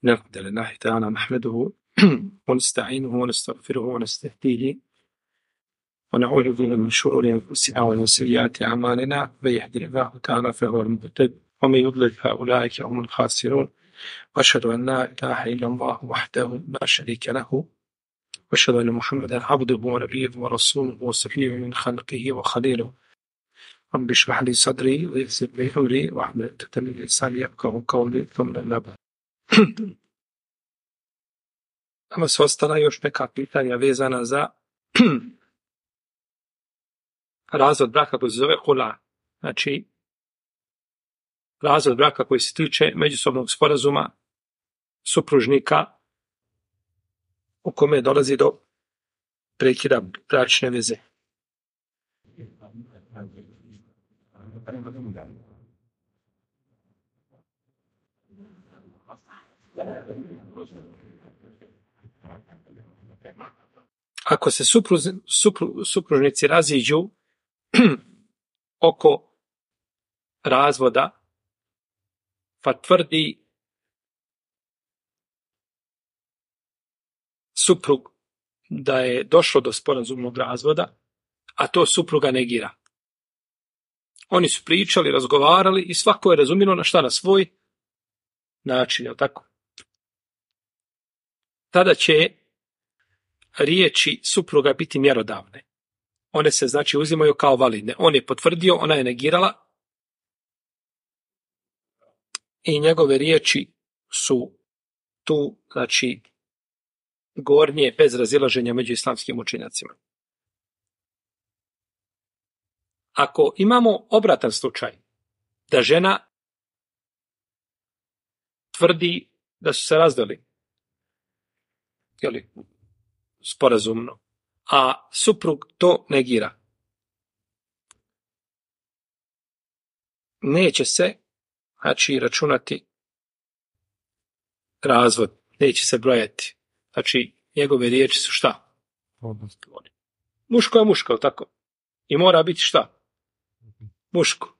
الحمد لله تعالى نحمده ونستعينه ونستغفره ونستهديه ونعوذ بالله من شرور أنفسنا ومن سيئات أعمالنا من يهده الله تعالى فهو المهتد ومن يضلل فأولئك هم الخاسرون وأشهد أن لا إله إلا الله وحده لا شريك له وأشهد أن محمدا عبده ونبيه ورسوله وصفيه من خلقه وخليله رب اشرح لي صدري ويسر لي أمري واحلل عقدة من لساني يفقهوا قولي ثم أما بعد. Nama su ostala još neka pitanja vezana za razvod braka koji se zove hula. Znači, razvod braka koji se tiče međusobnog sporazuma supružnika u kome dolazi do prekida bračne veze. Ako se supružnici raziđu oko razvoda, pa tvrdi suprug da je došlo do sporazumnog razvoda, a to supruga negira. Oni su pričali, razgovarali i svako je razumjelo na šta, na svoj način, je tako? Tada će riječi supruga biti mjerodavne. One se znači uzimaju kao validne. On je potvrdio, ona je negirala i njegove riječi su tu, znači, gornje bez razilaženja među islamskim učenjacima. Ako imamo obratan slučaj, da žena tvrdi da su se razveli, jeli, sporazumno, a suprug to negira, neće se, znači, računati razvod, neće se brojati. Znači, njegove riječi su šta? Muško je muško, tako? I mora biti šta? Muško.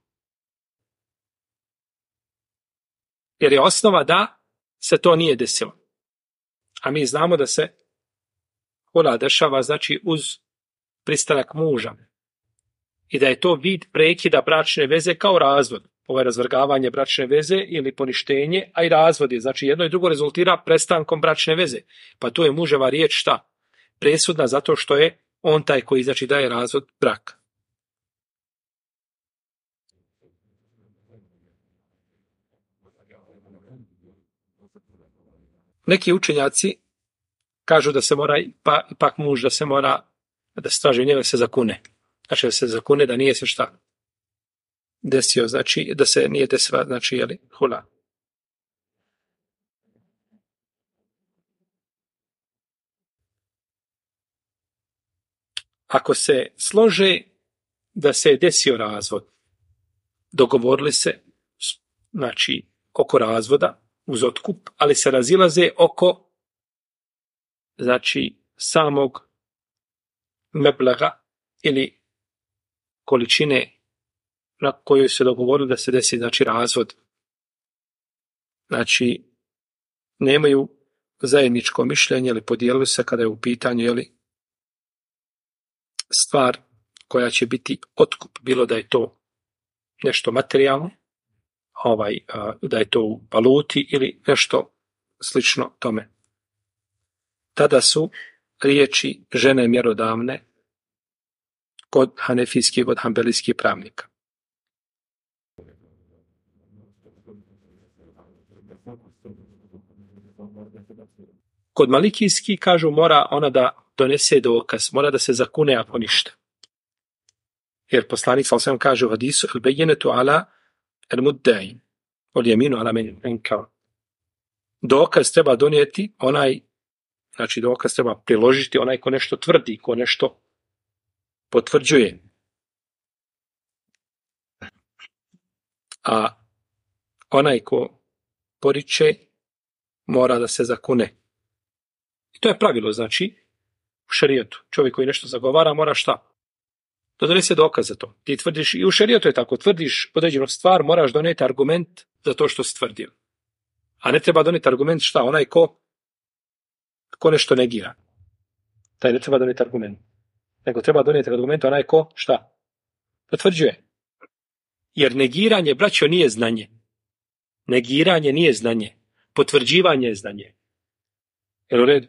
Jer je osnova da se to nije desilo. A mi znamo da se hula dešava, znači, uz pristanak muža. I da je to vid prekida bračne veze kao razvod. Ovo je razvrgavanje bračne veze ili poništenje, a i razvod je. Znači, jedno i drugo rezultira prestankom bračne veze. Pa tu je muževa riječ šta? Presudna zato što je on taj koji, znači, daje razvod braka. Neki učenjaci kažu da se mora, pa ipak muž da se mora, da se traži njega se zakune. Znači da se zakune da nije se šta desio, znači da se nije desila, znači, jeli, hula. Ako se slože da se je desio razvod, dogovorili se, znači, oko razvoda uz otkup, ali se razilaze oko, znači, samog meblaga ili količine na kojoj se dogovorili da se desi, znači, razvod. Znači, nemaju zajedničko mišljenje ili podijelili se kada je u pitanju, jeli, stvar koja će biti otkup, bilo da je to nešto materijalno, da je to u valuti ili nešto slično tome. Tada su riječi žene mjerodavne kod hanefijskih, kod hanbelijskih pravnika. Kod malikijskih kažu mora ona da donese dokaz, mora da se zakune ako ništa. Jer poslanik sallallahu alejhi ve sellem kaže u hadisu al-bayyinatu ala al-mudda'i wal-yaminu ala man ankara. Dokaz treba donijeti onaj, znači dokaz treba priložiti onaj ko nešto tvrdi, ko nešto potvrđuje. A onaj ko poriče mora da se zakune. I to je pravilo, znači, u šerijetu. Čovjek koji nešto zagovara mora šta? Da donese dokaz za to. Ti tvrdiš, i u šerijetu je tako, tvrdiš određenu stvar, moraš doneti argument za to što si tvrdio. A ne treba donijeti argument šta? Onaj ko nešto negira. Taj ne treba donijeti argument. Nego treba donijeti argument onaj ko šta? Potvrđuje. Jer negiranje, braćo, nije znanje. Negiranje nije znanje. Potvrđivanje je znanje. Jel u redu?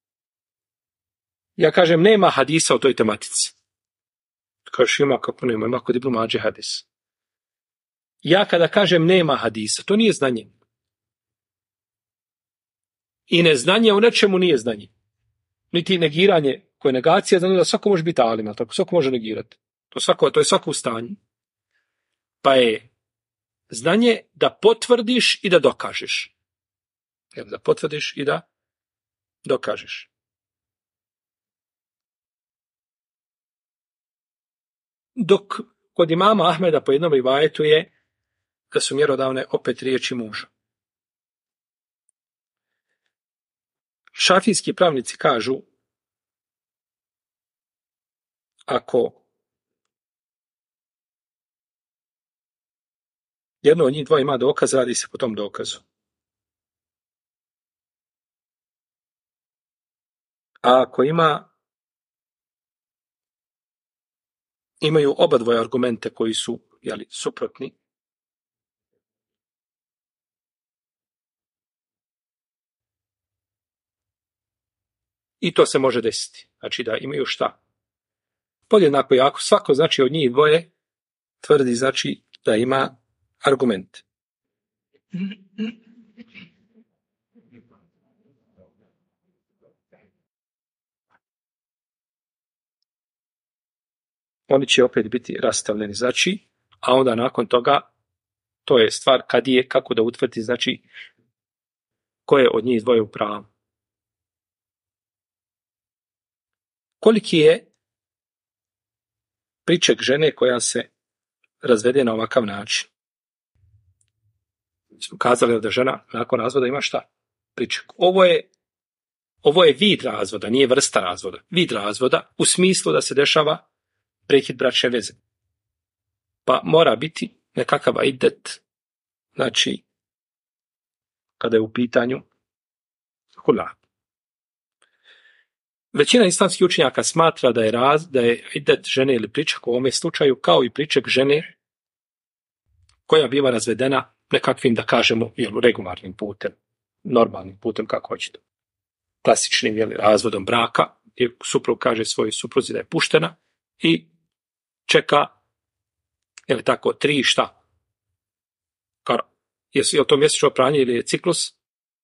Ja kažem, nema hadisa o toj tematici. Kažeš, ima kako nema, ima kod Ibn Mađe hadis. Ja kada kažem nema hadisa, to nije znanje. I neznanje u nečemu nije znanje. Niti negiranje koje je negacija, znači da svako može biti alim, tako svako može negirati. To je svako u stanju. Pa je znanje da potvrdiš i da dokažeš. Da potvrdiš i da dokažeš. Dok kod imama Ahmeda po jednom rivajetu je da su mjerodavne opet riječi muža. Šafijski pravnici kažu ako jedno od njih dva ima dokaz, radi se po tom dokazu. A ako imaju oba dvoje argumente koji su suprotni, i to se može desiti. Znači da imaju šta? Podjednako jako svako, znači od njih dvoje tvrdi, znači da ima argument. Oni će opet biti rastavljeni, znači, a onda nakon toga, to je stvar kako da utvrdi, znači, ko je od njih dvoje u pravu. Koliki je priček žene koja se razvede na ovakav način? Smo kazali da žena nakon razvoda ima šta? Priček. Ovo je vid razvoda, nije vrsta razvoda. Vid razvoda u smislu da se dešava prekid bračne veze. Pa mora biti nekakav idet, znači, kada je u pitanju hula. Većina islamskih učenjaka smatra da je idet žene ili priček u ovome slučaju kao i priček žene koja biva razvedena nekakvim, da kažemo, regularnim putem, normalnim putem, kako hoćete. Klasičnim razvodom braka, gdje suprug kaže svojoj supruzi da je puštena i čeka, tako, 3 šta? Je li to mjesečno pranje ili je ciklus?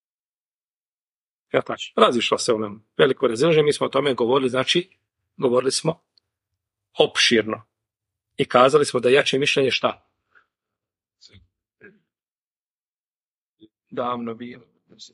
Razišla se u nam veliko razilaženje, mi smo o tome govorili, znači, govorili smo opširno. I kazali smo da jače mišljenje šta? Davno bilo.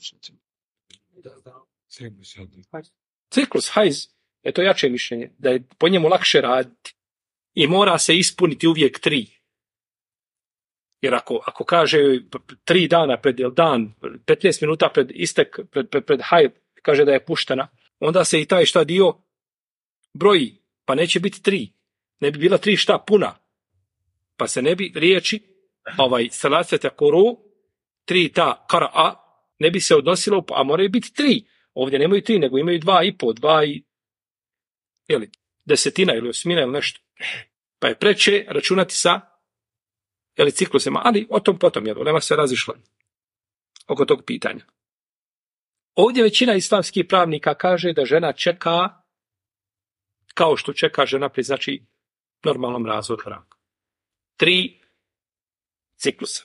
Ciklus, hajz, je to jače mišljenje, da je po njemu lakše raditi. I mora se ispuniti uvijek 3. Jer ako kaže 3 dana pred dan, 15 minuta pred istek, pred hajz, kaže da je puštena, onda se i taj šta dio broji, pa neće biti 3. Ne bi bila 3 šta puna. Pa se ne bi riječi, salasete kuru, 3 ta kara'a, ne bi se odnosilo, a moraju biti 3. Ovdje nemaju 3, nego imaju 2,5, 2 desetina ili osmina ili nešto. Pa je preče računati sa ciklusima, ali o tom potom, nema se razišla oko tog pitanja. Ovdje većina islamskih pravnika kaže da žena čeka kao što čeka žena pri, znači, normalnom razvodu braka. 3 ciklusa.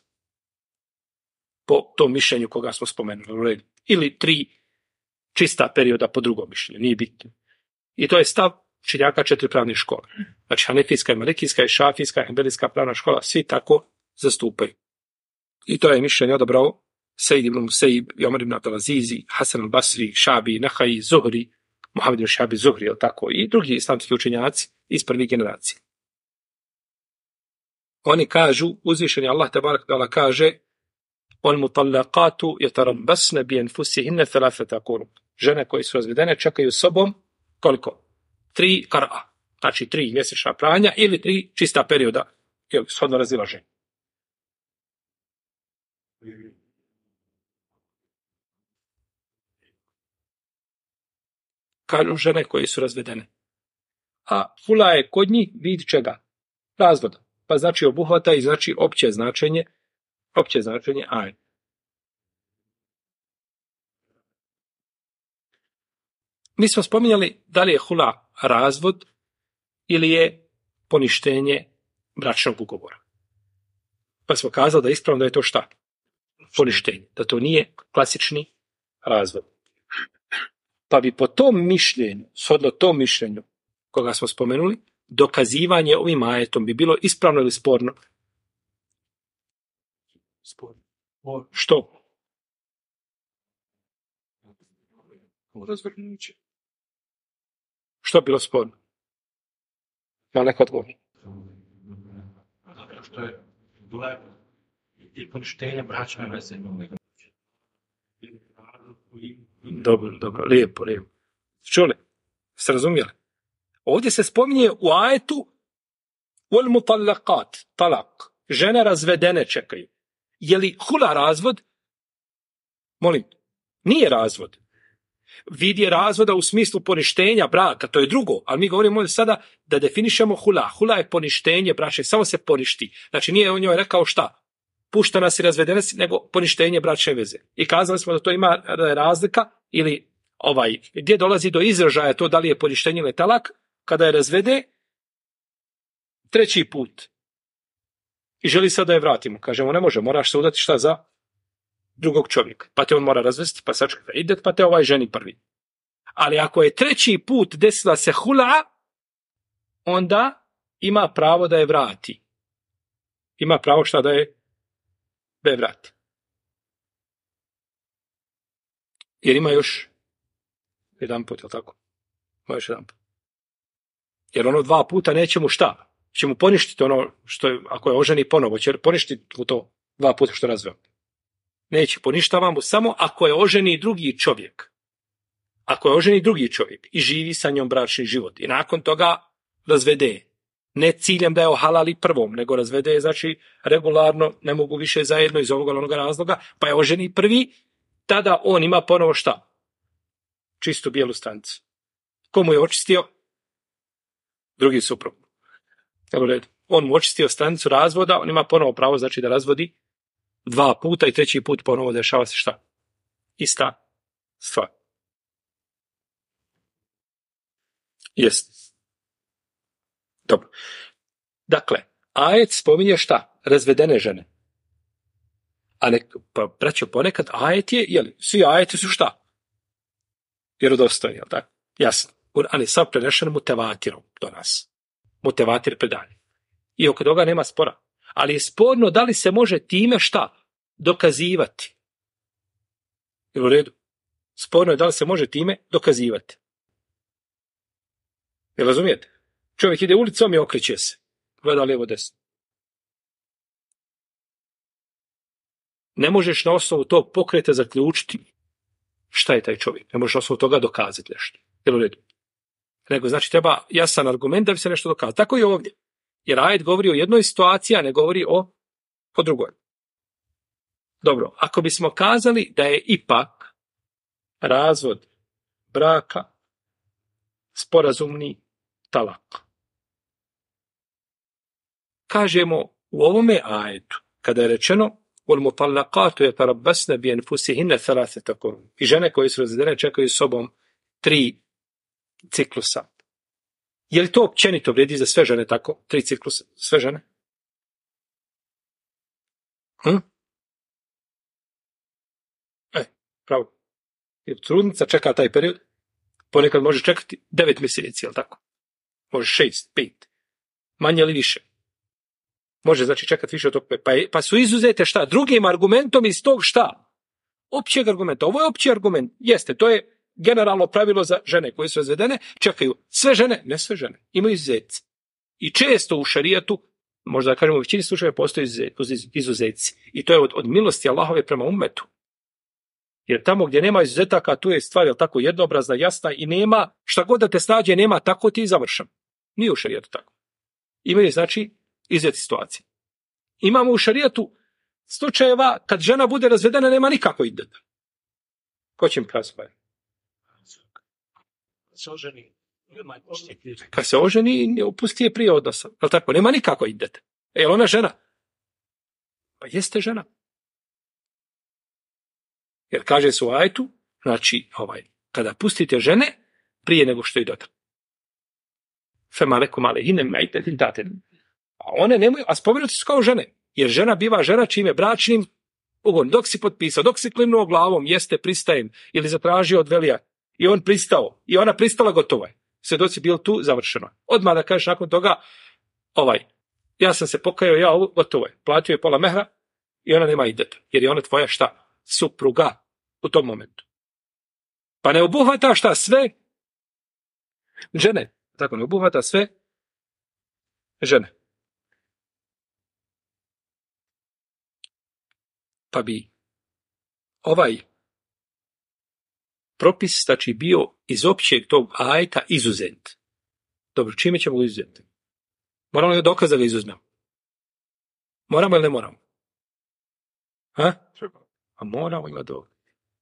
Po tom mišljenju koga smo spomenuli. Ili 3 čista perioda po drugom mišljenju, nije bitno. I to je stav učenjaka 4 pravne škole. Znači, hanefijska, malikijska i šafijska, hembelijska pravna škola, svi tako zastupaju. I to je mišljenje odabrao Sejid ibn Musaib, Omer ibn Abdelazizi, Hasan al-Basri, Šabi, Nahaji, Zuhri, Muhammed ibn Šabi Zuhri, tako, i drugi islamski učenjaci iz prvih generacije. Oni kažu, uzvišeni Allah tebarek ta'ala kaže, on mutallaqatu yatarabbasna bi anfusihinna thalathata quru. Žene koje su razvedene čekaju sobom koliko? 3 kara'a. Znači 3 mjesečna pranja ili 3 čista perioda, shodno razilaženje. kažu žene koje su razvedene. A hula je kod njih vid čega? Razvoda. Pa znači obuhvata i znači opće značenje ajet. Mi smo spominjali da li je hula razvod ili je poništenje bračnog ugovora. Pa smo kazali da je ispravno da je to šta? Poništenje. Da to nije klasični razvod. Pa bi po tom mišljenju, shodno tom mišljenju koga smo spomenuli, dokazivanje ovim ajetom bi bilo ispravno ili sporno? Sporno. Što? Razvrgnuće. Što je bilo sporno? Ima neko odgovor? Zato što je bila i poništenje bračne veze. Dobro, lijepo. Čuli? Ste razumjeli? Ovdje se spominje u ajetu wal mutallaqat, talak. Žene razvedene čekaju. Je li hula razvod? Molim, nije razvod. Vid je razvoda u smislu poništenja braka, to je drugo, ali mi govorimo sada da definišemo hula. Hula je poništenje bračne, samo se poništi. Znači nije on njoj rekao šta? Puštana si, razvedena si, nego poništenje bračne veze. I kazali smo da to ima razlika ili gdje dolazi do izražaja to da li je poništenje ili talak, kada je razvede treći put i želi sad da je vratimo. Kažemo ne može, moraš se udati šta za drugog čovjeka. Pa te on mora razvesti, pa sačekaj idet, pa te ženi prvi. Ali ako je treći put desila se hula, onda ima pravo da je vrati. Ima pravo šta da je vrati. Jer ima još jedan put, je li tako? Ima još jedan put. Jer ono 2 puta neće mu šta? Će mu poništiti ono što je, ako je oženi ponovo, će poništiti mu to 2 puta što razveo. Neće, poništava mu samo ako je oženi drugi čovjek. Ako je oženi drugi čovjek i živi sa njom bračni život i nakon toga razvede. Ne ciljem da je ohalali prvom, nego razvede, znači regularno, ne mogu više zajedno iz ovoga ili onoga razloga, pa je oženi prvi, tada on ima ponovo šta? Čistu bijelu stranicu. Ko mu je očistio? Drugi suprug. On mu očistio stranicu razvoda, on ima ponovo pravo, znači da razvodi 2 puta i treći put ponovo dešava se šta? Ista stvar. Jest. Dobro. Dakle, ajet spominje šta? Razvedene žene. A pa braćo, ponekad ajet je, jeli, svi ajeti su šta? Vjerodostojni, jel tako? Jasno. Kur'an je sam prenešen mutevatirom do nas. Mutevatir predanje. I oko toga nema spora. Ali je sporno da li se može time šta? Dokazivati. Jel u redu? Sporno je da li se može time dokazivati. Jel razumijete? Čovjek ide ulicom i okreće se. Gleda lijevo desno. Ne možeš na osnovu tog pokreta zaključiti šta je taj čovjek. Ne možeš na osnovu toga dokazati nešto. Jel u redu? Nego znači treba jasan argument da bi se nešto dokazalo. Tako i ovdje. Jer ajet govori o jednoj situaciji, a ne govori o drugoj. Dobro, ako bismo kazali da je ipak razvod braka sporazumni talak. Kažemo u ovome ajetu, kada je rečeno وَالْمُطَلَّقَاتُ يَتَرَبَّسْنَ بِيَنْفُسِهِنَّ ثَلَاثَةَ قُرُوءٍ. I žene koje su razvedene čekaju sobom 3 ciklusa. Je li to općenito vrijedi za sve žene tako? 3 ciklusa, sve žene? Pravo. Jer trudnica čeka taj period, ponekad može čekati 9 mjeseci, je li tako? Može 6, 5. Manje ili više. Može znači čekati više od tog 5. Pa su izuzete šta? Drugim argumentom iz tog šta? Općeg argumenta. Ovo je opći argument. Jeste, to je generalno pravilo za žene koje su razvedene. Čekaju sve žene, ne sve žene. Imaju izuzetci. I često u šerijatu, možda da kažemo u većini slučajeva, postoji izuzetci. I to je od milosti Allahove prema ummetu. Jer tamo gdje nema izuzetaka, tu je stvar jel tako jednobrazna, jasna i nema, šta god da te snađe, nema, tako ti završam. Nije u šerijatu tako. Imaju znači izuzetne situacije. Imamo u šerijatu slučajeva kad žena bude razvedena, nema nikako ideta. Ko će mi kazati? se oženi, nema pusti prije. Kad se oženi, pusti je prije odnosa. Je li tako? Nema nikako idete. Je li ona žena? Pa jeste žena. Jer kaže se u ajetu, znači, kada pustite žene, prije nego što idu. Fema lekum alejhinne min iddetin ta'tadun. A one nemaju, a spomenuti su kao žene. Jer žena biva žena čim je bračnim ugovorom. Dok si potpisao, dok si klimnuo glavom, jeste, pristajem, ili zatražio od velija, i on pristao, i ona pristala, gotovo je. Svjedoci bili tu, završeno. Odmah da kažeš nakon toga, ja sam se pokajao, ja ovo, gotovo je. Platio je pola mehra i ona nema ideta. Jer je ona tvoja šta? Supruga u tom momentu. Pa ne obuhvata šta? Sve žene. Tako ne obuhvata sve žene. Pa bi propis, znači, bio iz općeg tog ajeta izuzet. Dobro, čime ćemo ga izuzeti? Moramo li dokaz da ga izuzmemo? Moramo ili ne moramo? A moramo imati dokaz.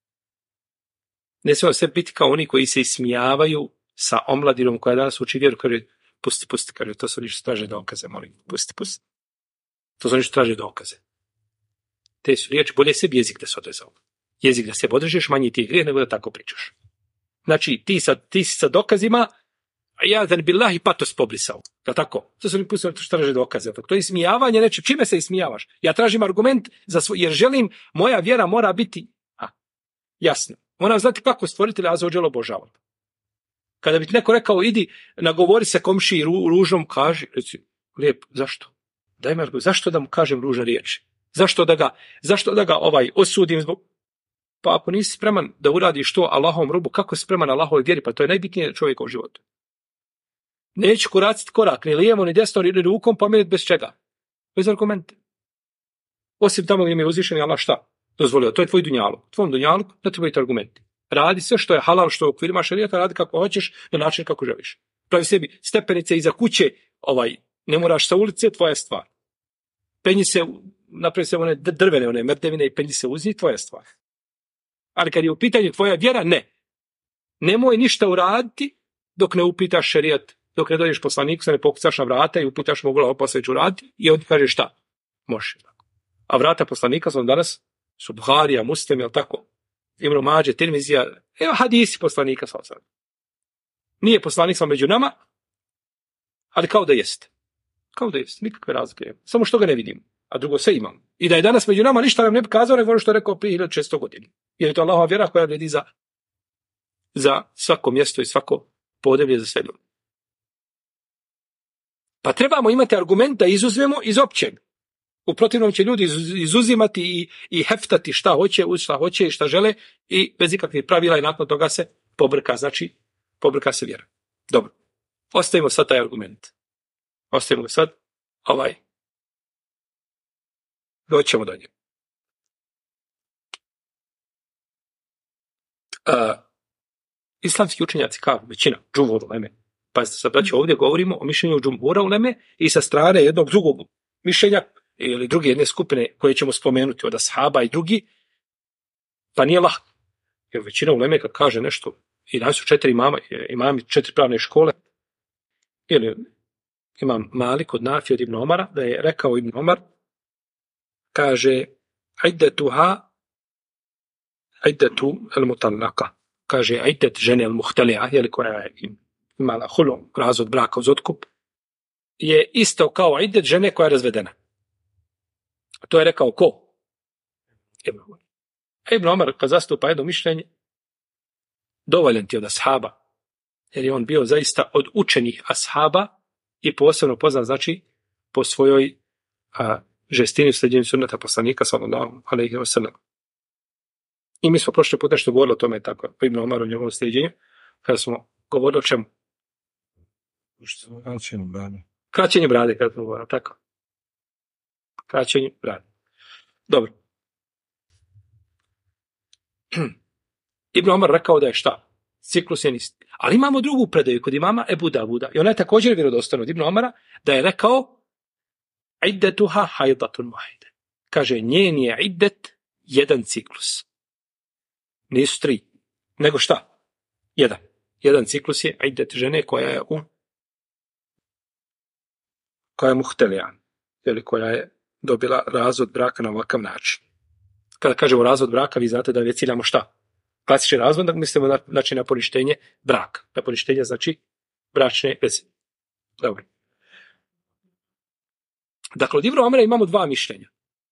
Ne smijemo sve biti kao oni koji se ismijavaju sa omladinom koja danas uči vjeru, kaže, pusti, kaže, to su oni što traže dokaze, molim, pusti. To su oni što traže dokaze. Te su riječi, bolje sebi jezik da se odrezao. Jezik da se odrežeš, manji ti je grijeh nego da tako pričaš. Znači, ti si sa dokazima, a ja da bi Allah i patos pobrisao. Da tako? To su oni pustili što traže dokaze. To je ismijavanje, neće, čime se ismijavaš? Ja tražim argument jer želim, moja vjera mora biti jasna. Moram znati kako stvoritelj azza wa dželle obožava. Kada bi ti neko rekao, idi, nagovori se komšiji ružnom, kaži, reci, lijepo, zašto? Daj me argument, zašto da mu kažem ružne riječi? Zašto da ga osudim zbog... Pa ako nisi spreman da uradiš to Allahovom robu, kako si spreman Allahovoj vjeri? Pa to je najbitnije čovjeka u životu. Neću koraciti korak, ni lijevo, ni desno, ni rukom, pomeriti bez čega? Bez argumente. Osim tamo gdje mi je uzvišeni Allah šta? Dozvolio, to je tvoj dunjaluk. Tvom dunjaluku ne trebaju argumenti. Radi sve što je halal, što je u okvirima šerijata, radi kako hoćeš, na način kako želiš. Pravi sebi stepenice iza kuće, ne moraš sa ulice, tvoja stvar. Penji se, napravi se one drvene, one mrdevine i penji se uz njih, tvoja stvar. Ali kad je u pitanju tvoja vjera, ne. Nemoj ništa uraditi dok ne upitaš šerijat, dok ne dođeš poslaniku, se ne pokucaš na vrata i upitaš mogu li ovo posle ću uraditi i on ti kaže šta? Može. A vrata poslanika su danas su Buharija, Muslim, jel tako? Ibn Mađe, Tirmizija, evo hadisi poslanika sa osam. Nije poslanik sam među nama, ali kao da jeste. Kao da jeste, nikakve razlike. Samo što ga ne vidim, a drugo sve imam. I da je danas među nama, ništa nam ne bi kazao, nego ono što je rekao prije 1600 godina. Jer je to Allahova vjera koja vrijedi za svako mjesto i svako podneblje za sve ljude. Pa trebamo imati argument da izuzmemo iz općeg. U protivnom će ljudi izuzimati i heftati šta hoće i šta žele i bez ikakvih pravila i nakon toga se pobrka, znači pobrka se vjera. Dobro, ostavimo sad taj argument. Ostavimo sad doćemo do njega. Islamski učenjaci kao većina, džumhur uleme, pazite sad, znači ovdje govorimo o mišljenju džumhura uleme i sa strane jednog drugog mišljenja ili druge jedne skupine koje ćemo spomenuti od ashaba i drugi, pa nije lahko. Jer većina uleme kad kaže nešto, i danas su 4 imami 4 pravne škole, ili imam Malik od Nafi od Ibn Omara, da je rekao Ibn Omar, kaže iddetu el-mutallaka, kaže iddet žene el-muhtelija, jeli koja je imala hulu, razvod braka uz otkup, je isto kao iddet žene koja je razvedena. To je rekao ko? Ibn Omar kad zastupa jedno mišljenje, dovoljan ti od ashaba, jer je on bio zaista od učenih ashaba i posebno poznat, znači, po svojoj žestini u sljeđenju sunneta poslanika, sallallahu alejhi ve sellem. I mi smo prošli put nešto govorili o tome tako, po Ibn Omaru, njegovom sljeđenju, kada smo govorili o čemu? Kraćenje brade, kada smo govorili, tako. Kraćenje brade. Dobro. Ibn Omar rekao da je šta? Ciklus je isti. Ali imamo drugu predaju kod imama Ebu Davuda. I ona je također vjerodostojna od Ibn Omara da je rekao iddetuha hajdatun wahide. Kaže, njen je iddet jedan ciklus. Nisu 3. Nego šta? 1. Jedan ciklus je iddet žene koja je muhtelijan, ili koja je dobila razvod braka na ovakav način. Kada kažemo razvod braka, vi znate da već ciljamo šta? Klasični razvod, da mislimo na poništenje braka. Na poništenje znači bračne veze. Dobro. Dakle, od Ibnu Omera imamo dva mišljenja.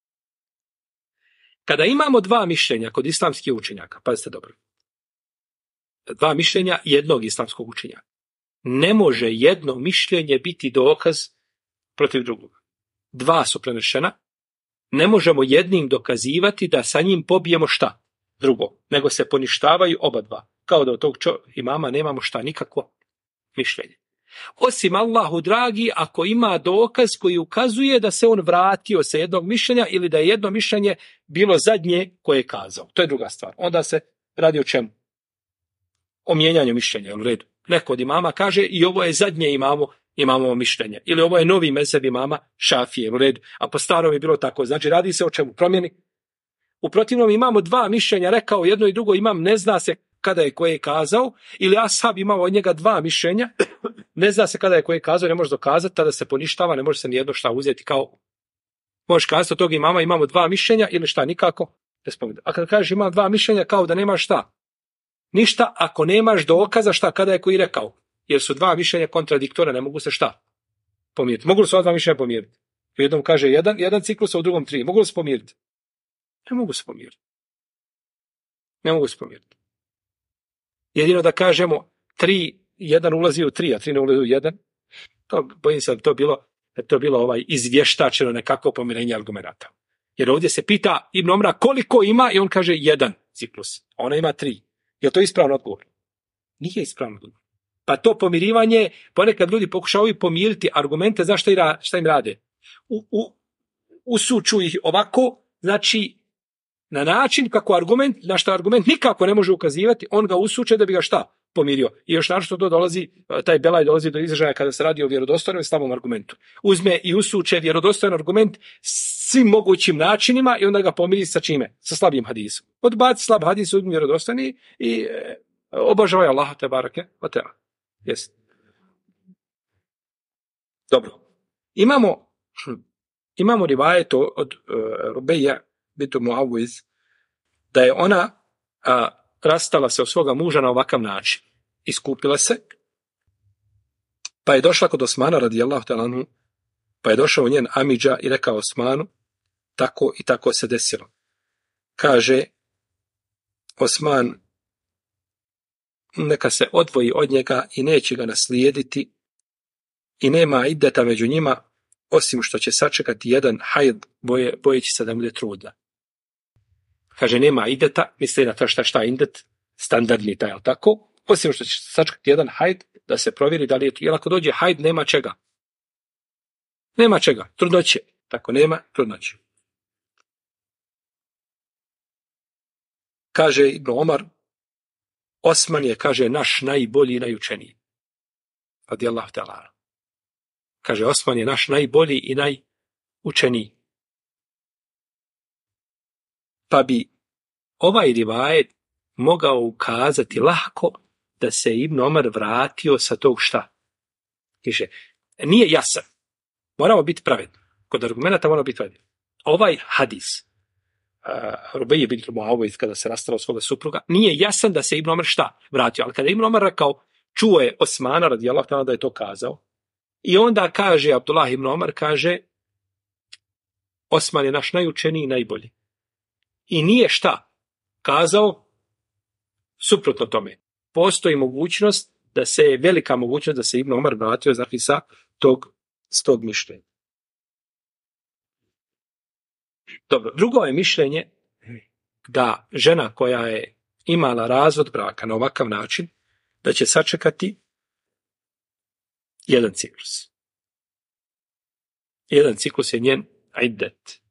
Kada imamo dva mišljenja kod islamskih učenjaka, pazite dobro, dva mišljenja jednog islamskog učenjaka, ne može jedno mišljenje biti dokaz protiv drugog. Dva su prenešena, ne možemo jednim dokazivati da sa njim pobijemo šta? Drugo, nego se poništavaju oba dva. Kao da od tog imama nemamo šta, nikakvo mišljenje. Osim Allahu dragi, ako ima dokaz koji ukazuje da se on vratio sa jednog mišljenja ili da je jedno mišljenje bilo zadnje koje je kazao. To je druga stvar. Onda se radi o čemu? O mijenjanju mišljenja, u redu. Neko od imama kaže i ovo je zadnje imamo mišljenje. Ili ovo je novi mezheb imama Šafije, u redu. A po starom je bilo tako. Znači radi se o čemu? Promjeni. U protivnom imamo dva mišljenja, rekao jedno i drugo, imam ne zna se kada je koje kazao, ili ashab imao od njega dva mišljenja, ne zna se kada je koje kazao, ne može dokazati, tada se poništava, ne može se nijedno šta uzeti kao, možeš kazati od tog imama imamo dva mišljenja ili šta, nikako ne spomenuti. A kada kažeš imam dva mišljenja, kao da nemaš šta? Ništa ako nemaš dokaza šta kada je koji rekao, jer su dva mišljenja kontradiktora, ne mogu se šta pomiriti. Mogu li se ova dva mišljenja pomiriti? U jednom kaže jedan ciklus, a u drugom 3. Mogu li se pomiriti? Ne mogu se pomiriti. Ne mogu se pomiriti. Jedino da kažemo 3, 1 ulazi u 3, a 3 ne ulazi u 1, to bojim se da to bilo izvještačeno nekako pomirenje argumenata. Jer ovdje se pita Ibn Omra koliko ima i on kaže 1 ciklus, a ona ima 3. Je to ispravno odgovor? Nije ispravno odgovor. Pa to pomirivanje, ponekad ljudi pokušavaju pomiriti argumente, za šta im rade? Usuču ih ovako, znači na način kako argument, na što argument nikako ne može ukazivati, on ga usuče da bi ga šta? Pomirio. I još našto to dolazi, taj belaj dolazi do izražaja kada se radi o vjerodostojnom i slabom argumentu. Uzme i usuče vjerodostojan argument svim mogućim načinima i onda ga pomiri sa čime? Sa slabim hadisom. Odbaci slab hadis, uzmi vjerodostojni i obožavaj Allaha te barake o teala. Jest. Dobro. Imamo rivajet od Rubeja bitu Muawiz, da je ona rastala se od svoga muža na ovakav način. Iskupila se, pa je došla kod Osmana radijallahu ta'ala anhu, pa je došao njen amidža i rekao Osmanu, tako i tako se desilo. Kaže, Osman neka se odvoji od njega i neće ga naslijediti i nema ideta među njima, osim što će sačekati jedan hajd, bojeći se da bude trudna. Kaže, nema ideta, misli na to šta indet, standardni taj, ali tako, osim što će sačekati jedan hajd, da se provjeri da li je, jer ako dođe hajd, nema čega. Nema čega, trudnoće. Tako, nema trudnoće. Kaže Ibn Omar, Osman je, kaže, naš najbolji i najučeniji. Radijallahu ta'ala. Kaže, Osman je naš najbolji i najučeniji. Pa bi ovaj rivajet mogao ukazati lahko da se Ibn Omar vratio sa tog šta. Kaže, nije jasan. Moramo biti pravedni. Kod argumenta moramo biti pravedni. Ovaj hadis, Rubeje bin Muawiz kada se rastao od svoga supruga, nije jasan da se Ibn Omar šta vratio. Ali kada Ibn Omar rekao, čuo je Osmana radijallahu ta'ala da je to kazao, i onda kaže, Abdullah ibn Omar kaže, Osman je naš najučeniji i najbolji. I nije šta kazao suprotno tome. Postoji mogućnost da se, velika mogućnost da se Ibn Omar vratio znači sa tog mišljenja. Dobro, drugo je mišljenje da žena koja je imala razvod braka na ovakav način, da će sačekati jedan ciklus. Jedan ciklus je njen iddet.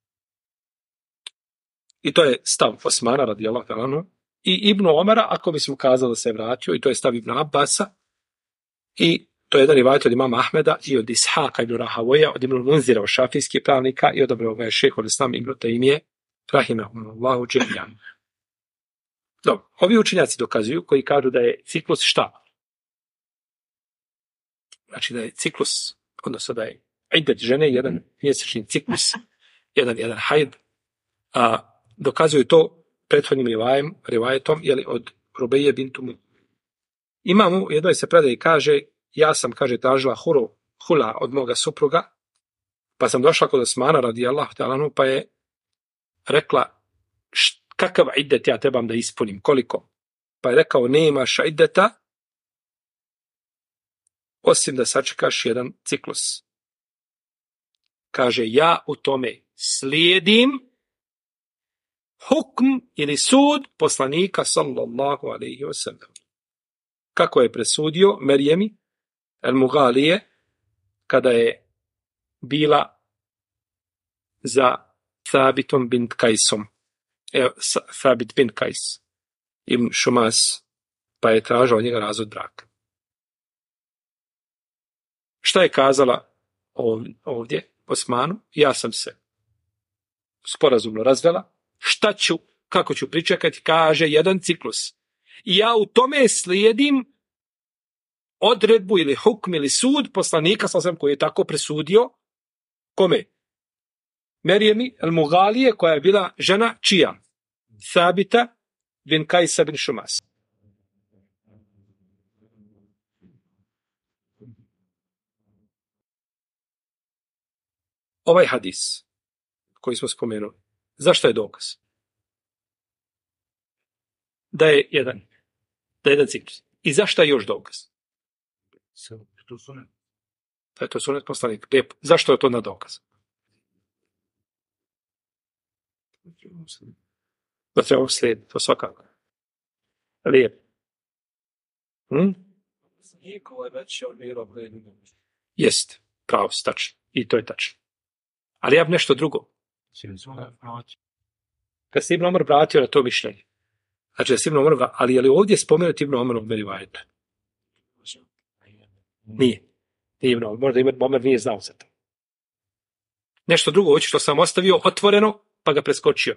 I to je stav Osmana radijallahu ta'ala anhu i Ibn Omara, ako bismo kazali da se je vratio, i to je stav Ibn Abbasa, i to je jedan rivajet od imama Ahmeda i od Ishaka ibn Rahavoja, od Ibn Munzira, od šafijskih pravnika, i odabrao ga je šejh al-Islam ibn Taymije, rahimehullahu džemijan. Dobro, ovi učenjaci dokazuju koji kažu da je ciklus šta? znači da je ciklus, odnosno da je iddet žene jedan mjesečni ciklus, jedan hajd, a dokazuju to prethodnim rivajetom, jeli od Rubeje bintu Mu. Imamo, u jednoj se predaji kaže, ja sam, kaže, tražila hula od moga supruga, pa sam došla kod Osmana radijallahu ta'ala anhu, pa je rekla, kakav iddet ja trebam da ispunim, koliko? Pa je rekao, nemaš iddeta, osim da sačekaš jedan ciklus. Kaže, ja u tome slijedim hukm ili sud poslanika sallallahu alejhi ve sellem. Kako je presudio Merjemi el-Mugalije kada je bila za Thabitom bint Kajsom. Thabit bin Kajs ibn Šumas, pa je tražio od njega razvod braka. Šta je kazala ovdje Osmanu? Ja sam se sporazumno razvela. Šta ću, kako ću pričekati? Kaže, jedan ciklus. I ja u tome slijedim odredbu ili hukm ili sud poslanika sallallahu alejhi ve sellem koji je tako presudio. Kome? Merjemi el-Mugalije, koja je bila žena čija? Thabita bin Kajsa bin Šumas. Ovaj hadis koji smo spomenuli, zašto je dokaz? Da je jedan ciklus. I zašto je još dokaz? Da je to sunet poslanika. Lijepo. Zašto je to na dokaz? Da trebamo slijediti, to svakako. Lijepo. Jest, pravo si, tačno. I to je tačno. Ali ja bi nešto drugo. Kad se Ibn Omar vratio na to mišljenje. Znači da se Ibn Omar vratio, ali je li ovdje spomenuti Ibn Omar u rivajetu? Nije. Nije Ibn Omar. Možda Ibn Omar nije znao za to. Nešto drugo hoće što sam ostavio otvoreno, pa ga preskočio.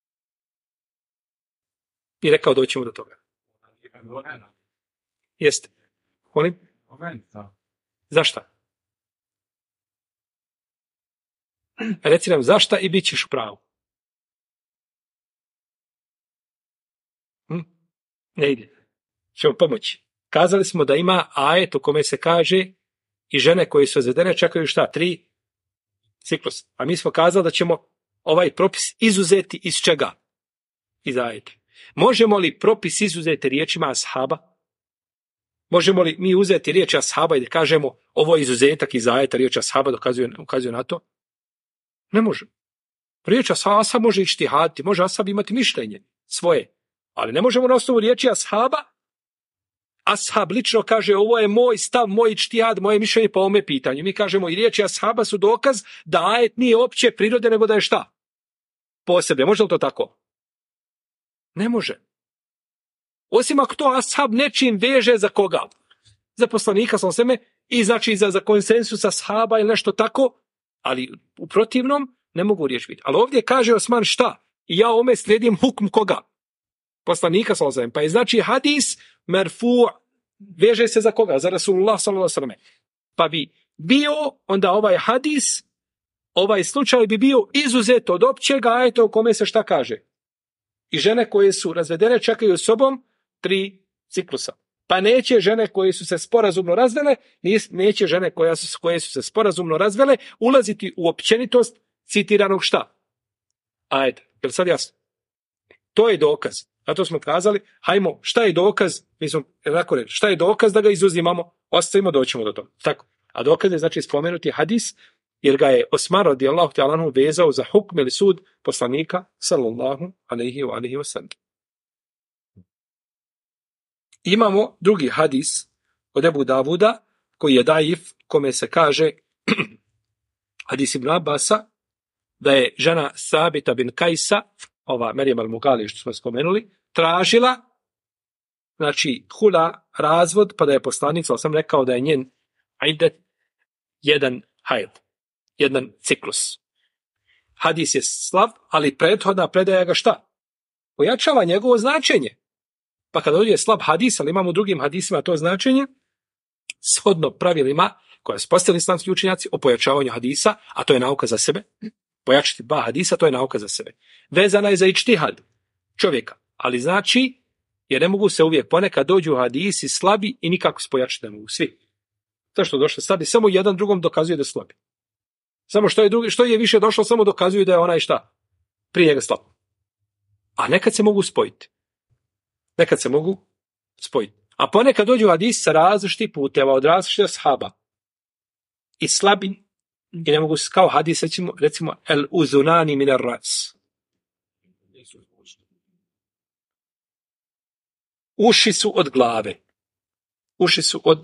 I rekao doćemo do toga. Jeste. Molim? Zašto? Reci nam zašta i bit ćeš u pravu. Ne ide. Ćemo pomoći. Kazali smo da ima ajet u kome se kaže i žene koje su izvedene čekaju šta? 3 ciklus. A mi smo kazali da ćemo ovaj propis izuzeti iz čega? Iz ajeta. Možemo li propis izuzeti riječima ashaba? Možemo li mi uzeti riječi ashaba i da kažemo ovo je izuzetak iz ajeta, riječ ashaba ukazuje na to? Ne može. Riječ ashab može ištihaditi, može ashab imati mišljenje svoje, ali ne možemo na osnovu riječi ashaba. Ashab lično kaže ovo je moj stav, moj ištihad, moje mišljenje po ovome pitanju. Mi kažemo i riječi ashaba su dokaz da ajet nije opće prirode, nego da je šta? Posebne. Može li to tako? Ne može. Osim ako to ashab nečim veže za koga? Za poslanika sallallahu alejhi ve sellem i znači za konsensus ashaba ili nešto tako, ali u protivnom ne mogu riječ biti. Ali ovdje kaže Osman šta? I ja ome slijedim hukm koga? Poslanika sallallahu alejhi ve sellem. Pa je znači hadis merfu' veže se za koga? Za Rasulullah sallallahu alejhi ve sellem. Pa bi bio onda ovaj hadis, ovaj slučaj bi bio izuzet od općeg ajeta u kome se šta kaže? I žene koje su razvedene čekaju sobom 3 ciklusa. Pa neće žene koje su se sporazumno razvele, neće žene koje su se sporazumno razvele ulaziti u općenitost citiranog šta? Ajde, je li sad jasno? To je dokaz. Zato smo kazali, hajmo, šta je dokaz? Mi smo tako reći, šta je dokaz da ga izuzimamo? Ostavimo, doćemo do toga. Tako. A dokaz je znači spomenuti hadis, jer ga je Osman radijallahu ta'ala anhu vezao za hukm ili sud poslanika sallallahu alejhi ve sellem. Imamo drugi hadis od Ebu Davuda koji je daif, kome se kaže hadis Ibn Abasa da je žena Sabita bin Kajsa, ova Merjem al-Mugali što smo spomenuli, tražila znači hula, razvod, pa da je poslanik sam rekao da je njen iddet jedan hajd, jedan ciklus. Hadis je slab, ali prethodna predaja ga šta? Pojačava njegovo značenje. Pa kada dođe slab hadis, ali imamo u drugim hadisima to značenje, shodno pravilima koja su postavili islamski učenjaci o pojačavanju hadisa, a to je nauka za sebe. Pojačati 2 hadisa, to je nauka za sebe. Vezana je za ičtihad čovjeka, ali znači, jer ne mogu se uvijek, ponekad dođu hadisi slabi i nikako se pojačati ne mogu, svi. Zašto došli slabi? Samo jedan drugom dokazuje da je slabi. Samo što je više došlo, samo dokazuje da je onaj šta? Prije njega slab. A nekad se mogu spojiti. A ponekad dođu hadisi sa različitih puteva, od različitih ashaba. I slabi, i ne mogu se kao hadis, recimo el uzunani min ar-ras. Uši su od glave. Uši su od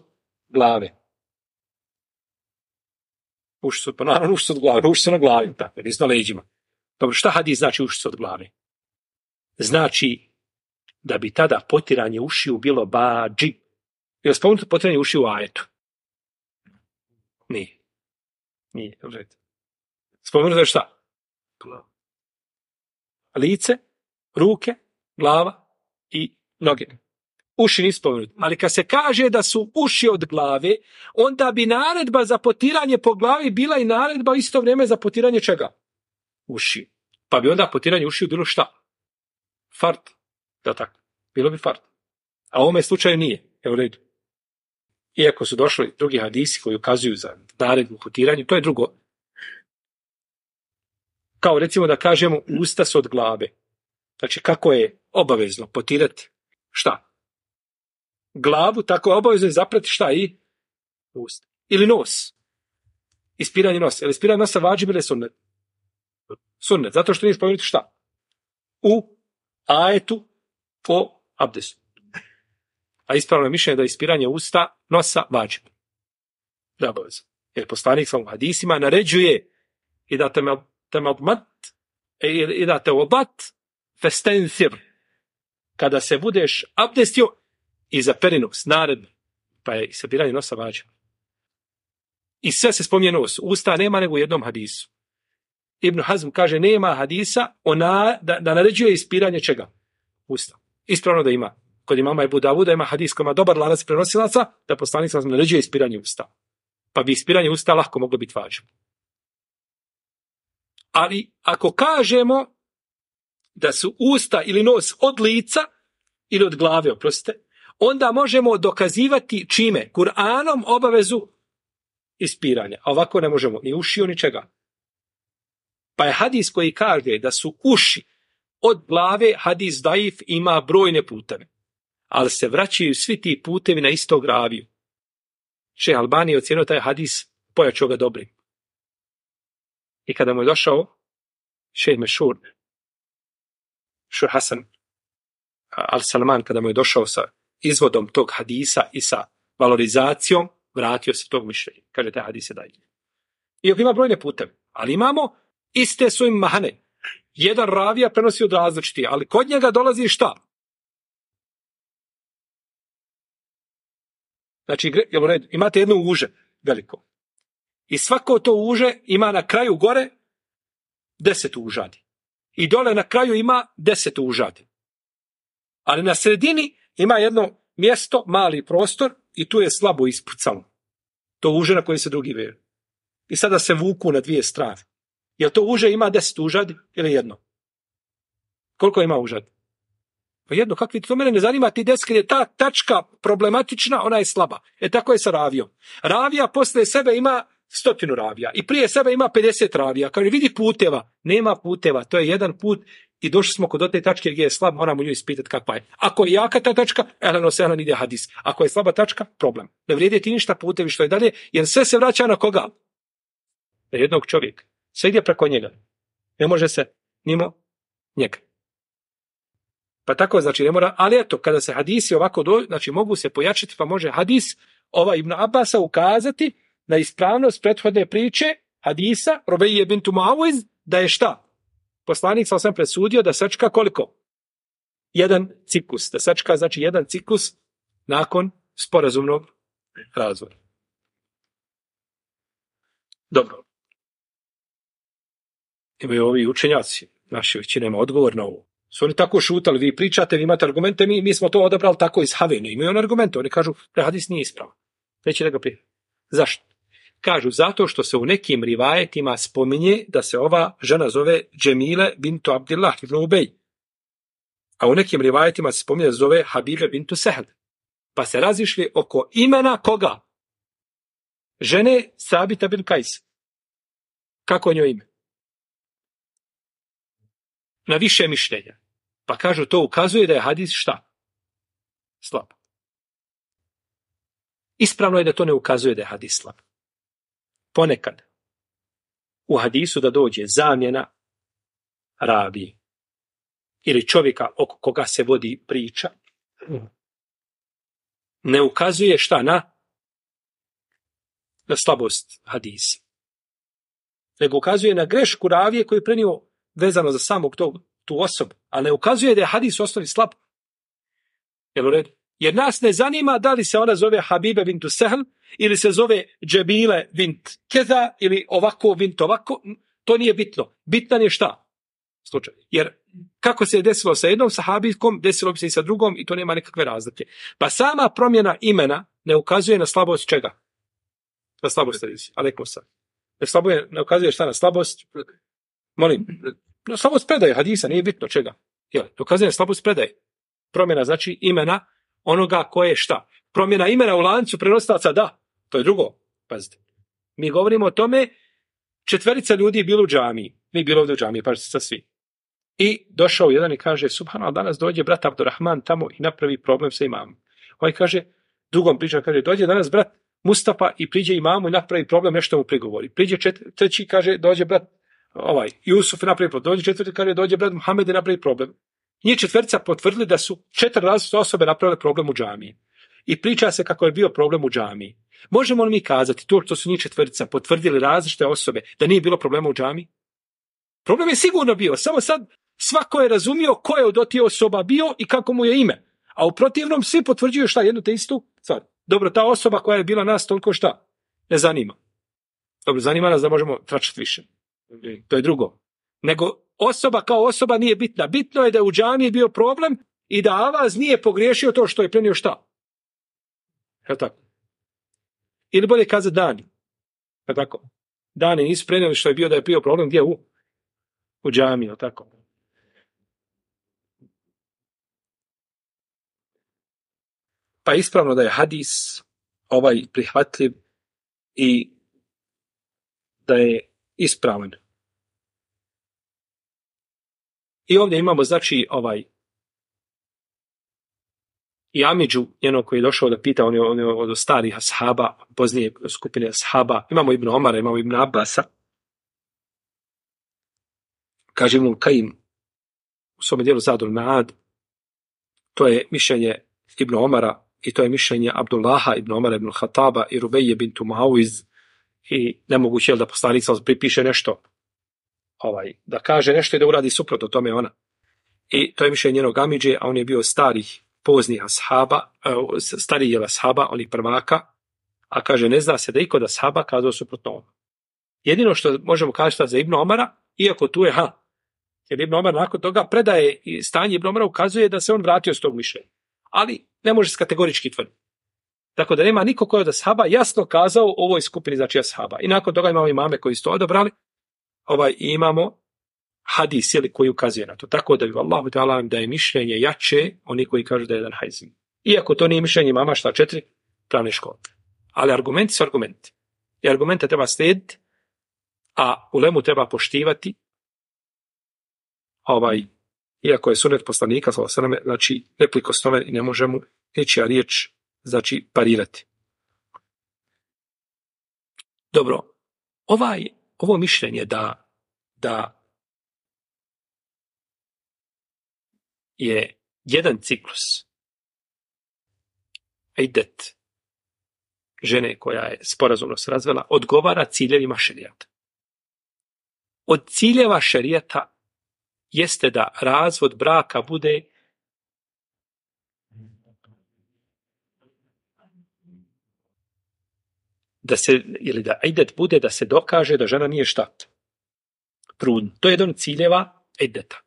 glave, uši su na glavi, tako, nisu na leđima. Dobro, šta hadis znači uši su od glave? Znači da bi tada potiranje ušiju bilo bađi. Je li spomenuto potiranje ušiju u ajetu? Nije. Spomenuto je šta? Lice, ruke, glava i noge. Uši nisu spomenuti. Ali kad se kaže da su uši od glave, onda bi naredba za potiranje po glavi bila i naredba u isto vrijeme za potiranje čega? Uši. Pa bi onda potiranje ušiju bilo šta? Fard. Da tako. Bilo bi fard. A u ovome slučaju nije. Evo redu. Iako su došli drugi hadisi koji ukazuju za naredbu potiranju, to je drugo. Kao recimo da kažemo usta su od glave. Znači kako je obavezno potirati šta? Glavu, tako je obavezno zaprati šta i usta. Ili nos. Ispiranje nosa. Ili ispiranje nosa vađib ili sunnet? Sunnet. Zato što nije spomenuti šta? U ajetu po abdesu. A ispravno je mišljenje da je ispiranje usta nosa vađib. Da, obavezno. Jer poslanik sa hadisima naređuje i da te obat festensir. Kada se budeš abdestio i zaperi nos, naredbe, pa je ispiranje nosa vađib. I sve se spominje nos. Usta nema nego u jednom hadisu. Ibn Hazm kaže nema hadisa da naređuje ispiranje čega? Usta. Ispravno da ima. Kod imama Ebu Davuda ima hadis koji ima dobar lanac prenosilaca da poslanik sam naređuje ispiranje usta. Pa bi ispiranje usta lahko moglo biti važno. Ali ako kažemo da su usta ili nos od lica ili od glave, oprostite, onda možemo dokazivati čime? Kur'anom obavezu ispiranja. A ovako ne možemo ni ušiju ni čega. Pa je hadis koji kaže da su uši od glave, hadis daif, ima brojne puteve. Ali se vraćaju svi ti putevi na istog raviju. Šejh Albani je ocijenio taj hadis, pojačao ga dobrim. I kada mu je došao šejh Mešur Hasan al-Salman, kada mu je došao sa izvodom tog hadisa i sa valorizacijom, vratio se tog mišljenja. Kaže, taj hadis je daif. Iako ima brojne puteve, ali imamo iste su im mahane. Jedan ravija prenosi od različitih, ali kod njega dolazi šta? Znači, imate jedno uže veliko. I svako to uže ima na kraju gore 10 užadi. I dole na kraju ima 10 užadi. Ali na sredini ima jedno mjesto, mali prostor i tu je slabo ispucalo. To uže na koje se drugi veže. I sada se vuku na 2 strane. Jel to uže ima 10 užadi ili jedno? Koliko ima užadi? Pa jedno, kakvi to mene ne zanima, ti 10 je ta tačka problematična, ona je slaba. Tako je sa ravijom. Ravija posle sebe ima 100 ravija i prije sebe ima 50 ravija. Kaže, vidi puteva. Nema puteva, to je jedan put i došli smo kod te tačke gdje je slab, moramo nju ispitati kakva je. Ako je jaka ta tačka, ehlan ide hadis. Ako je slaba tačka, problem. Ne vrijedi ti ništa putevi što je dalje, jer sve se vraća na koga? Na jednog čovjeka. Sve ide preko njega. Ne može se mimo njega. Pa tako, znači, ne mora, ali eto, kada se hadisi ovako znači mogu se pojačati, pa može hadis Ibn Abasa ukazati na ispravnost prethodne priče hadisa Rubeije bintu Muaviz, da je šta? Poslanik sam presudio da sačka koliko? 1 ciklus. Da sačka, znači 1 ciklus nakon sporazumnog razvoja. Dobro. Imaju ovi učenjaci, naši većina ima odgovor na ovo. Su oni tako šutali, vi pričate, vi imate argumente, mi smo to odabrali tako iz havene. Imaju oni argumente, oni kažu da hadis nije ispravan. Neće da ga prihvati. Zašto? Kažu, zato što se u nekim rivajetima spominje da se ova žena zove Džemile bintu Abdillah ibn Ubej. A u nekim rivajetima se spominje da se zove Habibe bintu Sehl. Pa se razišli oko imena koga? Žene Sabita bin Kajs. Kako je njoj ime? Na više mišljenja. Pa kažu, to ukazuje da je hadis šta? Slab. Ispravno je da to ne ukazuje da je hadis slab. Ponekad u hadisu da dođe zamjena ravi ili čovjeka oko koga se vodi priča, ne ukazuje šta na slabost hadisa. Nego ukazuje na grešku ravije koju je prenio vezano za samog tu osobu, ali ne ukazuje da je hadis u osnovi slab. Jel u redu? Jer nas ne zanima da li se ona zove Habibe bintu Sehl ili se zove Džebile bint Keza ili ovako bint ovako, to nije bitno. Bitan je šta? Slučaj. Jer kako se je desilo sa jednom sahabijkom, desilo bi se i sa drugom i to nema nikakve razlike. Pa sama promjena imena ne ukazuje na slabost čega? Na slabost hadisa. Alejkum selam. Ne ukazuje šta na slabost? Molim. Na slabost predaje hadisa, nije bitno čega. Ne ukazuje na slabost predaje. Promjena znači imena onoga koje šta? Promjena imena u lancu prenosilaca, da. To je drugo. Pazite. Mi govorimo o tome, 4 ljudi je bilo u džamiji. Mi bilo ovdje u džamiji, pazite sa svi. I došao jedan i kaže, subhanallah, danas dođe brat Abdurrahman tamo i napravi problem sa imamom. Ovaj kaže, drugom pričam, kaže, dođe danas brat Mustafa i priđe imamu i napravi problem, nešto mu prigovori. Priđe treći, kaže, dođe brat Jusuf i napravi problem. Dođe četvrti, kaže, dođe brat Muhammed i napravi problem. Njih 4 potvrdili da su 4 različite osobe napravile problem u džamiji. I priča se kako je bio problem u džamiji. Možemo li mi kazati to što su njih 4 potvrdili različite osobe da nije bilo problema u džamiji? Problem je sigurno bio, samo sad svako je razumio ko je od tih osoba bio i kako mu je ime. A u protivnom svi potvrđuju šta, jednu te istu stvar. Dobro, ta osoba koja je bila nas toliko šta? Ne zanima. Dobro, zanima nas da možemo tračati više. To je drugo. Nego osoba kao osoba nije bitna. Bitno je da je u džamiji bio problem i da Avaz nije pogriješio to što je prenio šta. Je tako? Ili bolje kazati Dani. Je tako? Dani nisu prenijeli što je bio da je bio problem gdje u džamiji. Je tako? Pa ispravno da je hadis prihvatljiv i da je ispravan. I ovdje imamo, znači, i Amidžu, jednog koji je došao da pita, on je od starih ashaba, poznije skupine ashaba. Imamo Ibn Omara, imamo Ibn Abasa. Kaže Ibn Kajim u svom dijelu Zadul Ma'ad, to je mišljenje Ibn Omara i to je mišljenje Abdullaha ibn Omara ibn Khataba i Rubeje bintu Muawiz i nemoguće je da poslanik pripiše nešto, da kaže nešto i da uradi suprotno tome ona. I to je mišljenje njenog Amidže, a on je bio starih poznih ashaba, stariji ashaba, onih prvaka, a kaže ne zna se da iko da ashaba kazao suprotno ono. Jedino što možemo kazati za Ibn Omara, iako tu je jer Ibn Omar nakon toga predaje i stanje Ibn Omara ukazuje da se on vratio s tog mišljenja. Ali ne može se kategorički tvrditi. Tako da nema niko koji od ashaba jasno kazao ovoj skupini, znači ashaba. I nakon toga imamo imame koji su to odabrali, i imamo hadis koji ukazuje na to. Tako da bi Allahu ta'ala da je mišljenje jače, oni koji kažu da je jedan hajzim. Iako to nije mišljenje imama 4 pravne škole. Ali argumenti su argumenti. I argumente treba slijediti, a ulemu treba poštivati, iako je sunet poslanika, znači neprikosnoven i ne možemo ničija riječ, znači parirati. Dobro, ovo mišljenje da je jedan ciklus idet žene koja je sporazumno se razvela odgovara ciljevima šerijata. Od ciljeva šerijata jeste da razvod braka bude ili da idet bude da se dokaže da žena nije šta? Trudna. To je jedan od ciljeva ideta.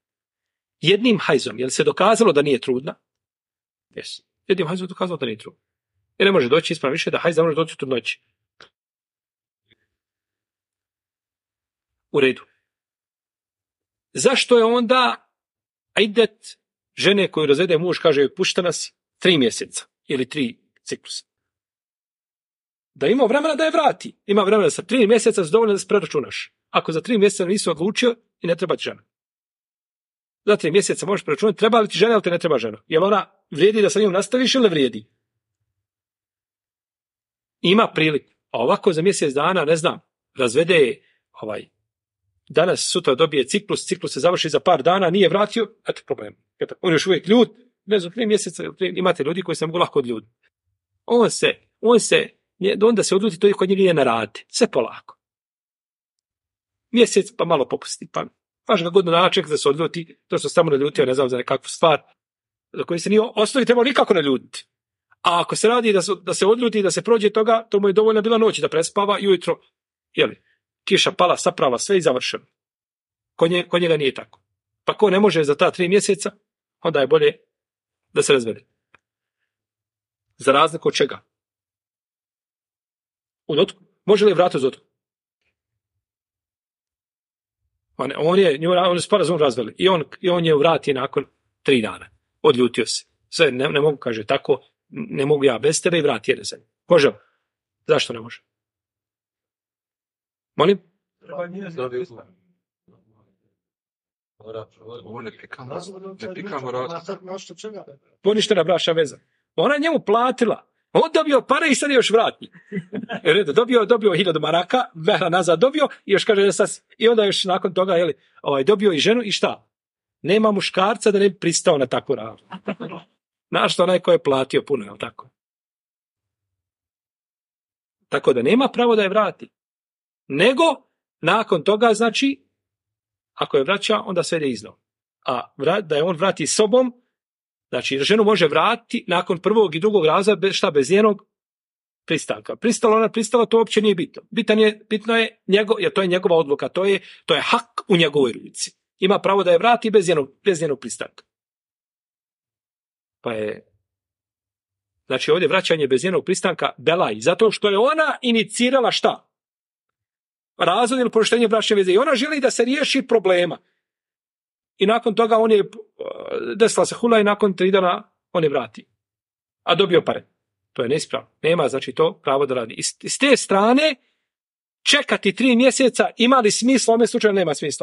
Jednim hajzom, je li se dokazalo da nije trudna? Yes. Jednim hajzom je dokazalo da nije trudna. I ne može doći ispravno više da hajz ne može doći u trudnoći. U redu. Zašto je onda idet žene koju razvede muž, kaže joj pušta nas 3 mjeseca ili 3 ciklusa? Da ima vremena da je vrati. Ima vremena da sa 3 mjeseca se dovoljno da se preračunaš. Ako za 3 mjeseca nisi odlučio i ne treba ti žena. Za 3 mjeseca možeš preračunati treba li ti žena ili te ne treba žena. Jel ona vrijedi da sa njom nastaviš ili ne vrijedi? Ima priliku. A ovako za mjesec dana, ne znam, razvede danas, sutra dobije ciklus se završi za par dana, nije vratio, eto problem. On je još uvijek ljud, ne znam, 3 mjeseca, imate ljudi koji se mogu lako odljuditi. Onda se odljuti, to je kod njega nije na rade. Sve polako. Mjesec, pa malo popusti. Pa vaš ga godinu dana čeka da se odljuti, to što se samo naljutio, ne znam, za nekakvu stvar, za koju se nije osnovi trebalo nikako naljutiti. A ako se radi da se odljuti, da se prođe toga, to mu je dovoljna bila noć da prespava i ujutro, kiša pala, saprava, sve i završeno. Kod njega nije tako. Pa ko ne može za ta 3 mjeseca, onda je bolje da se razvede. Za razliku od čega? U notku? Može li vratiti uz notku? On je sporazum razveli. I on je vrati nakon 3 dana. Odljutio se. Sve, ne mogu, kaže, tako, ne mogu ja bez tebe i vrati jedne zemlje. Može? Zašto ne može? Molim? Ne pikamo razlog. Poništena bračna veza. Ona je njemu platila. On dobio pare i sad je još vrati. Dobio 1000 maraka, mehra nazad dobio i još kaže i onda još nakon toga dobio i ženu i šta? Nema muškarca da ne bi pristao na takvu ravu. Znaš što onaj ko je platio puno, je li tako? Tako da nema pravo da je vrati. Nego, nakon toga, znači, ako je vraća, onda sve ide iznova. A da je on vrati sobom, znači, ženu može vratiti nakon prvog i drugog raza, bez njenog pristanka. Pristala, to uopće nije bitno. Bitno je, jer to je njegova odluka, to je hak u njegovoj ruci. Ima pravo da je vrati bez njenog pristanka. Pa je, znači, ovdje vraćanje bez njenog pristanka belaj, zato što je ona inicirala šta? Razvod ili poništenje bračne veze. I ona želi da se riješi problema. I nakon toga on je desila se hula i nakon 3 dana on je vrati. A dobio pare. To je neispravno. Nema, znači, to pravo da radi. S te strane, čekati 3 mjeseca ima li smisla? U ovom slučaju nema smisla.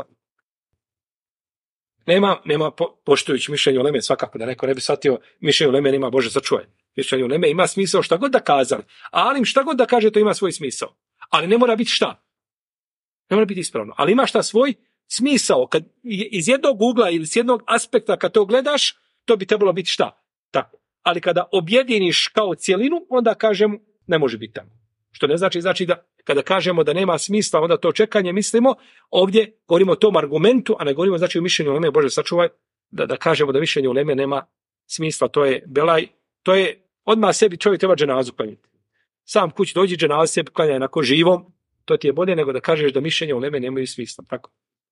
Nema poštujući mišljenje uleme, svakako da neko ne bi shvatio mišljenje uleme, nema Bože sačuvaj. Mišljenje uleme ima smisao šta god da kazali. Ali šta god da kaže, to ima svoj smisao. Ali ne mora biti šta? Ne mora biti ispravno. Ali ima šta svoj smisao. Kad iz jednog ugla ili s jednog aspekta kad to gledaš, to bi trebalo biti šta? Tako. Ali kada objediniš kao cijelinu, onda kažem ne može biti tamo. Što ne znači da kada kažemo da nema smisla, onda to čekanje mislimo, ovdje govorimo o tom argumentu, a ne govorimo znači o mišljenju uleme, Bože sačuvaj, da kažemo da mišljenje uleme nema smisla, to je belaj, to je odmah sebi čovjek treba dženazu klanjati. Sam kući dođi dženazu sebi klanja onako živom, to ti je bolje nego da kažeš da mišljenje uleme nemaju smisla. Tako.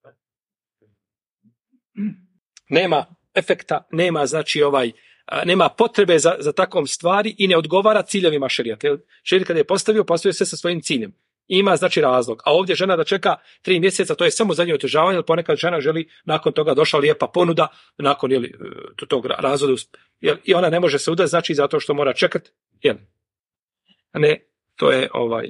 Nema efekta, nema znači nema potrebe za takvom stvari i ne odgovara ciljevima šerijata. Šerijat kada je postavio sve sa svojim ciljem. Ima znači razlog. A ovdje žena da čeka 3 mjeseca, to je samo zadnje otežavanje, jer ponekad žena želi, nakon toga došla lijepa ponuda, nakon tog razvoda, i ona ne može se udati, znači zato što mora čekati. Ne, to je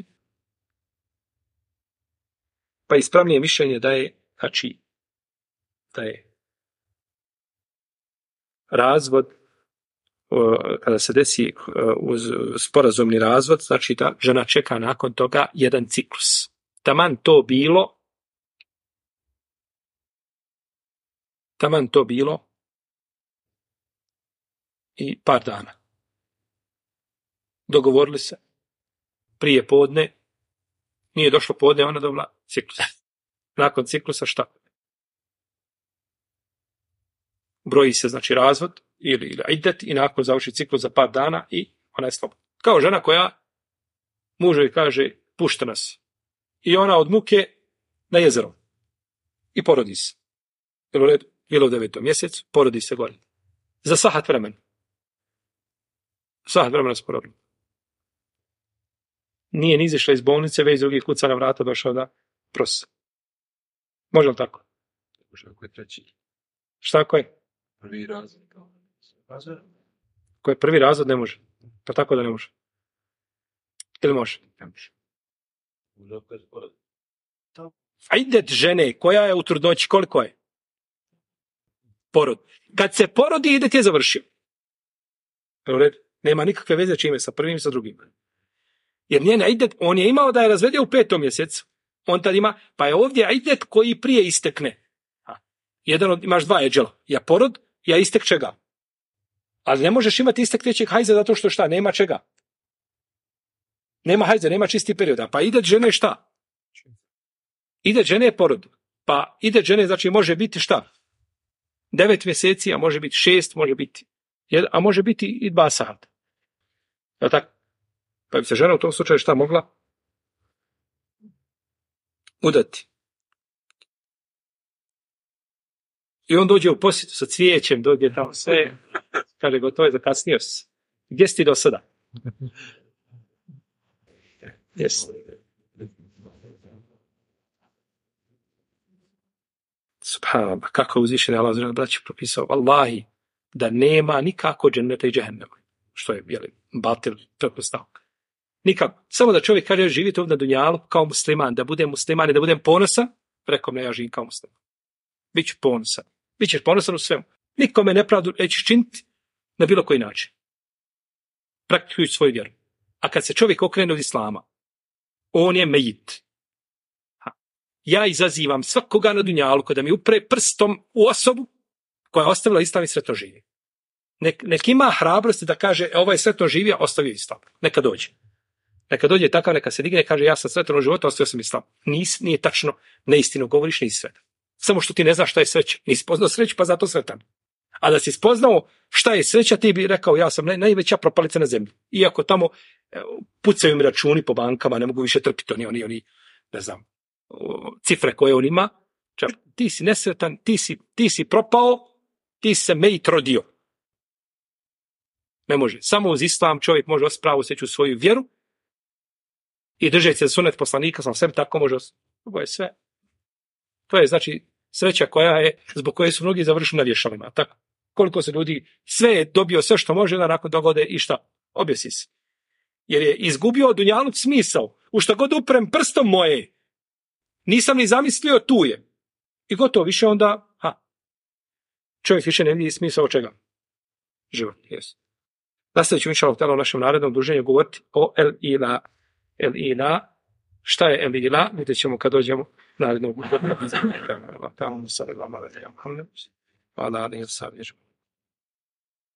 pa ispravnije mišljenje da je, znači, da je razvod, kada se desi uz sporazumni razvod, znači da žena čeka nakon toga jedan ciklus. Taman to bilo i par dana. Dogovorili se prije podne, nije došlo podne, ona dobila ciklus. Nakon ciklusa šta? Broji se znači razvod ili idet i nakon završi ciklus za par dana i ona je slobodna. Kao žena koja muževi kaže pušta nas. I ona od muke na jezero. I porodi se. Bilo u 9. mjesecu, porodi se gore. Za sahat vremena. Sahat vremena se porodila. nije ni izišla iz bolnice, već drugi kuca na vrata došao da prosi. Može li tako? Može ako je treći. Šta ako je? Prvi razred. Ko je prvi razred ne može. Pa tako da ne može. Ili može? Ne može. A ide žene koja je u trudnoći, koliko je? Porod. Kad se porodi, ide ti je završio. Nema nikakve veze čime sa prvim i sa drugim. Jer njena idet, on je imao da je razvedio u 5. mjesecu. On tad ima, pa je ovdje idet koji prije istekne. Imaš 2 eđela. Ja porod, ja istek čega. Ali ne možeš imati istek trećeg hajza zato što šta, nema čega. Nema hajza, nema čisti perioda. Pa idet žene šta? Idet žene je porod. Pa idet žene znači može biti šta? 9 mjeseci, a može biti 6, može biti 1, a može biti i 2 sata. Je tako? Pa bi se žena u tom slučaju šta mogla? Udati. I on dođe u posjetu sa cvijećem, dođe tamo sve, kaže gotovo je, zakasnio se. Gdje si ti do sada? Jesi. Subhanallah, kako je uzvišen Allah zrana braći propisao, Allahi, da nema nikako dženneta i džehennema. Što je, batil, pretpostavka. Nikako. Samo da čovjek kaže, živite ovdje na dunjalu kao musliman, da budem musliman i da budem ponosan, rekom ne, ja živim kao musliman. Biću ponosan. Bićeš ponosan u svemu. Nikome nepravdu nećeš činiti na bilo koji način. Praktikujući svoju vjeru. A kad se čovjek okrene od islama, on je mejit. Ja izazivam svakoga na dunjalu kada mi upre prstom u osobu koja je ostavila islam i sretno živi. Nek ima hrabrosti da kaže, ovaj sretno živio, ostavio islam. Neka dođe. Neka dođe takav, neka se digne i kaže, ja sam sretan u životu, ostavio sam islam. Nije tačno, neistinu govoriš, nisi sretan. Samo što ti ne znaš šta je sreća. Nisi spoznao sreću, pa zato sretan. A da si spoznao šta je sreća, ti bi rekao, ja sam najveća propalica na zemlji. Iako tamo pucaju mi računi po bankama, ne mogu više trpiti oni, ne znam, cifre koje on ima. Ti si nesretan, ti si propao, ti si se mejit rodio. Ne može. Samo uz islam čovjek može ospravu seću svoju vjeru i držati se sunet poslanika, sam sebi tako može. To je sve. To je znači sreća koja je, zbog koje su mnogi završili na vješalima. Tako. Koliko se ljudi, sve je dobio sve što može, da nakon dogode i šta? Objesi se. Jer je izgubio dunjaluk smisao. U šta god uprem prstom moje, nisam ni zamislio, tu je. I gotovo, više onda, čovjek više ne vidi smisao čega? Život, jes. Nastavit ću inšallah u našem narednom druženju govoriti o el-ila. El-ila, šta je el-ila? Vidjet ćemo kad dođemo narednog. Hvala,